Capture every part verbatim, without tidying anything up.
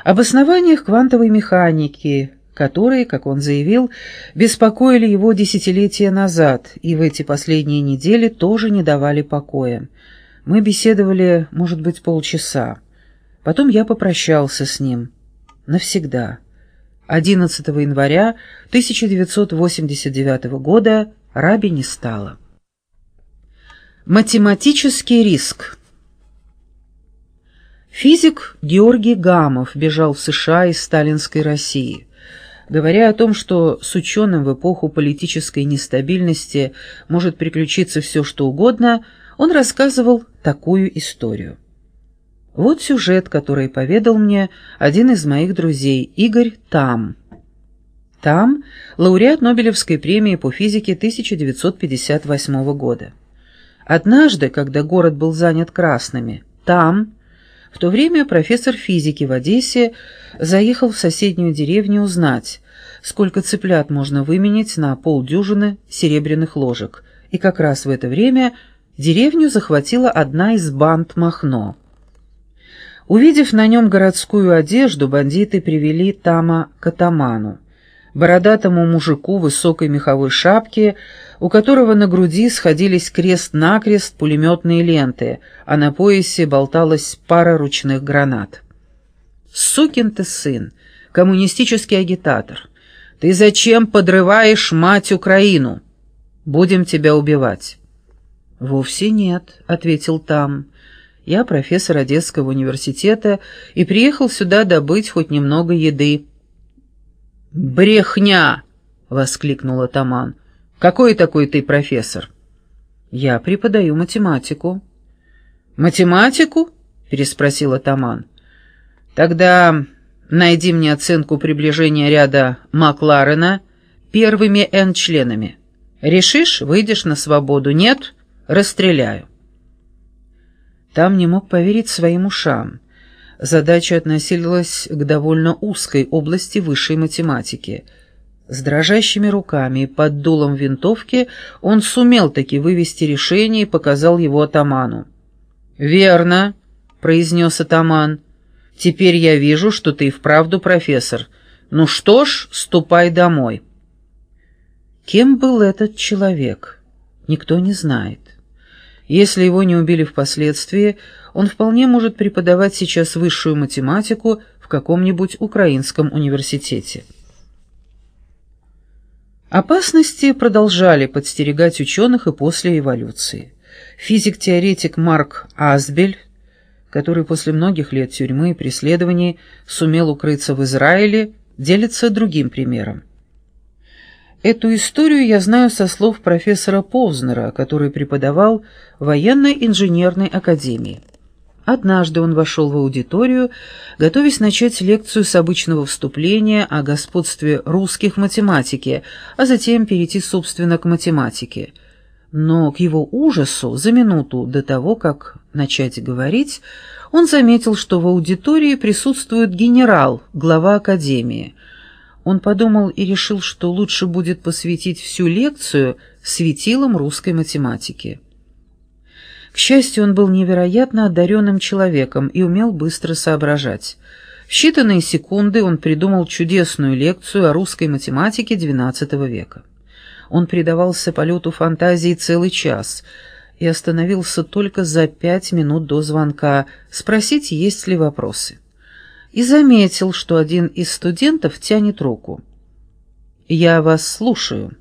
об основаниях квантовой механики, которые, как он заявил, беспокоили его десятилетия назад и в эти последние недели тоже не давали покоя. Мы беседовали, может быть, полчаса. Потом я попрощался с ним. Навсегда. одиннадцатого января тысяча девятьсот восемьдесят девятого года Раби не стало. Математический риск. Физик Георгий Гамов бежал в США из сталинской России. Говоря о том, что с ученым в эпоху политической нестабильности может приключиться все, что угодно, он рассказывал такую историю. Вот сюжет, который поведал мне один из моих друзей, Игорь Там. Там – лауреат Нобелевской премии по физике тысяча девятьсот пятьдесят восьмого года. Однажды, когда город был занят красными, Там, в то время профессор физики в Одессе, заехал в соседнюю деревню узнать, сколько цыплят можно выменять на полдюжины серебряных ложек, и как раз в это время деревню захватила одна из банд Махно. Увидев на нем городскую одежду, бандиты привели Тама к атаману, бородатому мужику в высокой меховой шапке, у которого на груди сходились крест-накрест пулеметные ленты, а на поясе болталась пара ручных гранат. «Сукин ты сын, коммунистический агитатор! Ты зачем подрываешь мать Украину? Будем тебя убивать». «Вовсе нет», — ответил Там. «Я профессор Одесского университета и приехал сюда добыть хоть немного еды». «Брехня!» — воскликнул атаман. «Какой такой ты профессор?» «Я преподаю математику». «Математику?» — переспросил атаман. «Тогда найди мне оценку приближения ряда Макларена первыми n-членами. Решишь — выйдешь на свободу. Нет — расстреляю». Там не мог поверить своим ушам. Задача относилась к довольно узкой области высшей математики. С дрожащими руками и под дулом винтовки он сумел таки вывести решение и показал его атаману. «Верно», — произнес атаман. «Теперь я вижу, что ты и вправду профессор. Ну что ж, ступай домой». Кем был этот человек, никто не знает. Если его не убили впоследствии, он вполне может преподавать сейчас высшую математику в каком-нибудь украинском университете. Опасности продолжали подстерегать ученых и после эволюции. Физик-теоретик Марк Асбель, который после многих лет тюрьмы и преследований сумел укрыться в Израиле, делится другим примером. Эту историю я знаю со слов профессора Повзнера, который преподавал в военной инженерной академии. Однажды он вошел в аудиторию, готовясь начать лекцию с обычного вступления о господстве русских в математике, а затем перейти, собственно, к математике. Но к его ужасу, за минуту до того, как начать говорить, он заметил, что в аудитории присутствует генерал, глава академии. Он подумал и решил, что лучше будет посвятить всю лекцию светилам русской математики. К счастью, он был невероятно одаренным человеком и умел быстро соображать. В считанные секунды он придумал чудесную лекцию о русской математике двенадцатого века. Он предавался полету фантазии целый час и остановился только за пять минут до звонка спросить, есть ли вопросы. И заметил, что один из студентов тянет руку. «Я вас слушаю».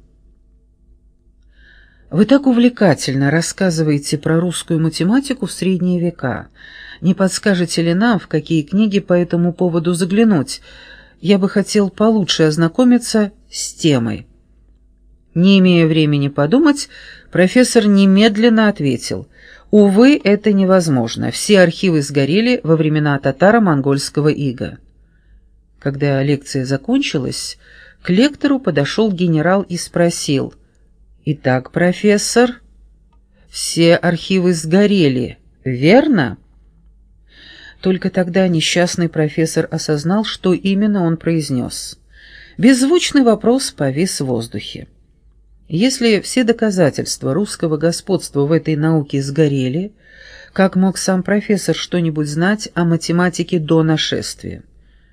«Вы так увлекательно рассказываете про русскую математику в средние века. Не подскажете ли нам, в какие книги по этому поводу заглянуть? Я бы хотел получше ознакомиться с темой». Не имея времени подумать, профессор немедленно ответил: «Увы, это невозможно. Все архивы сгорели во времена татаро-монгольского ига». Когда лекция закончилась, к лектору подошел генерал и спросил: «Итак, профессор, все архивы сгорели, верно?» Только тогда несчастный профессор осознал, что именно он произнес. Беззвучный вопрос повис в воздухе. Если все доказательства русского господства в этой науке сгорели, как мог сам профессор что-нибудь знать о математике до нашествия?